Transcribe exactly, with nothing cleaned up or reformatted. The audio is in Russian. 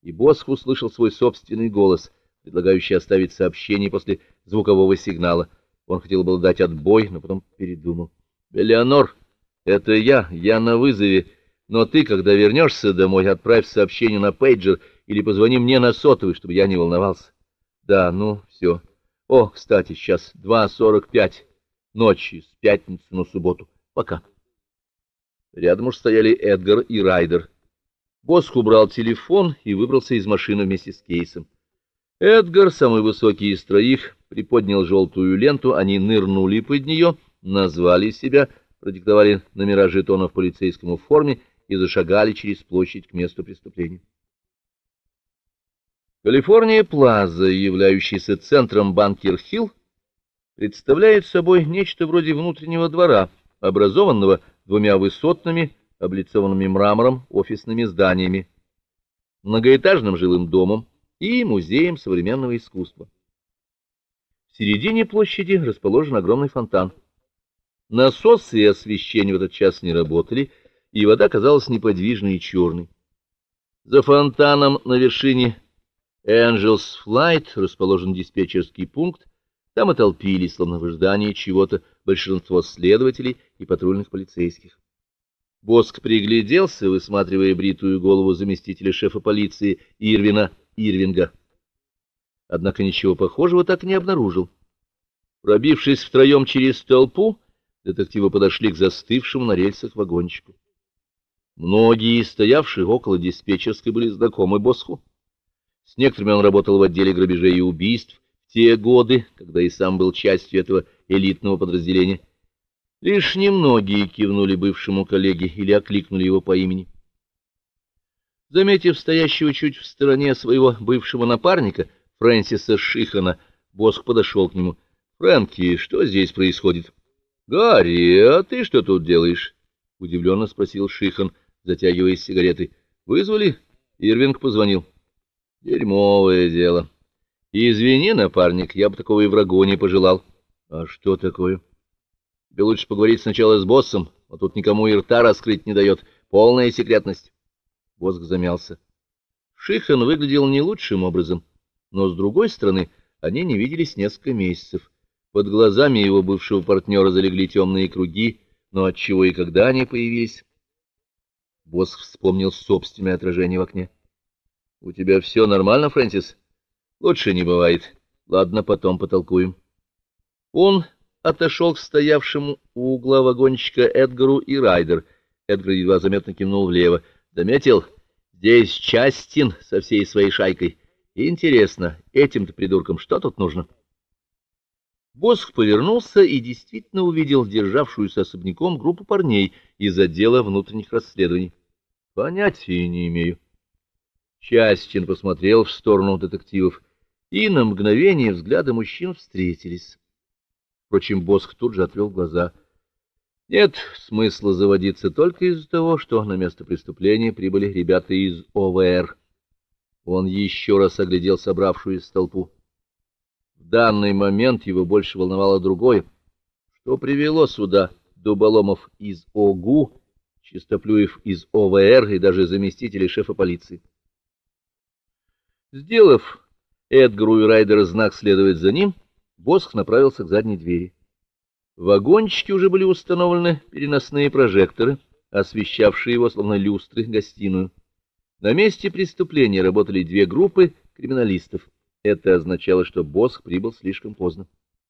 и Босх услышал свой собственный голос, предлагающий оставить сообщение после звукового сигнала. Он хотел было дать отбой, но потом передумал. «Элеонор, это я, я на вызове, но ты, когда вернешься домой, отправь сообщение на пейджер или позвони мне на сотовый, чтобы я не волновался». «Да, ну, все. О, кстати, сейчас два сорок пять ночи с пятницы на субботу. Пока». Рядом уж стояли Эдгар и Райдер. Босх убрал телефон и выбрался из машины вместе с Кейсом. Эдгар, самый высокий из троих, приподнял желтую ленту, они нырнули под нее, назвали себя, продиктовали номера жетонов полицейскому в форме и зашагали через площадь к месту преступления. Калифорния Плаза, являющаяся центром Банкер-Хилл, представляет собой нечто вроде внутреннего двора, образованного двумя высотными, облицованными мрамором офисными зданиями, многоэтажным жилым домом и музеем современного искусства. В середине площади расположен огромный фонтан. Насосы и освещение в этот час не работали, и вода казалась неподвижной и черной. За фонтаном на вершине Angels Flight расположен диспетчерский пункт. Там и толпились, словно в ожидании чего-то, большинство следователей и патрульных полицейских. Босх пригляделся, высматривая бритую голову заместителя шефа полиции Ирвина Ирвинга. Однако ничего похожего так и не обнаружил. Пробившись втроем через толпу, детективы подошли к застывшему на рельсах вагончику. Многие, стоявшие около диспетчерской, были знакомы Босху. С некоторыми он работал в отделе грабежей и убийств в те годы, когда и сам был частью этого элитного подразделения. Лишь немногие кивнули бывшему коллеге или окликнули его по имени. Заметив стоящего чуть в стороне своего бывшего напарника, Фрэнсиса Шихана, Босх подошел к нему. «Фрэнки, что здесь происходит?» «Гарри, а ты что тут делаешь?» — удивленно спросил Шихан, затягивая сигареты. «Вызвали?» Ирвинг позвонил. «Дерьмовое дело. Извини, напарник, я бы такого и врагу не пожелал». «А что такое?» «Тебе лучше поговорить сначала с боссом, а тут никому и рта раскрыть не дает. Полная секретность». Босх замялся. Шихан выглядел не лучшим образом, но, с другой стороны, они не виделись несколько месяцев. Под глазами его бывшего партнера залегли темные круги, но отчего и когда они появились? Босх вспомнил собственное отражение в окне. — У тебя все нормально, Фрэнсис? — Лучше не бывает. Ладно, потом потолкуем. Он отошел к стоявшему у угла вагончика Эдгару и Райдер. Эдгар едва заметно кивнул влево. — Заметил? Здесь Частин со всей своей шайкой. Интересно, этим-то придуркам что тут нужно? Босх повернулся и действительно увидел державшуюся особняком группу парней из отдела внутренних расследований. — Понятия не имею. Частин посмотрел в сторону детективов, и на мгновение взгляды мужчин встретились. Впрочем, Босх тут же отвел глаза. Нет смысла заводиться только из-за того, что на место преступления прибыли ребята из О В Р. Он еще раз оглядел собравшуюся толпу. В данный момент его больше волновало другое. Что привело сюда дуболомов из О Г У, Чистоплюев из О В Р и даже заместителей шефа полиции? Сделав Эдгару и Райдеру знак следовать за ним, Босх направился к задней двери. В вагончике уже были установлены переносные прожекторы, освещавшие его, словно люстры, гостиную. На месте преступления работали две группы криминалистов. Это означало, что Босх прибыл слишком поздно.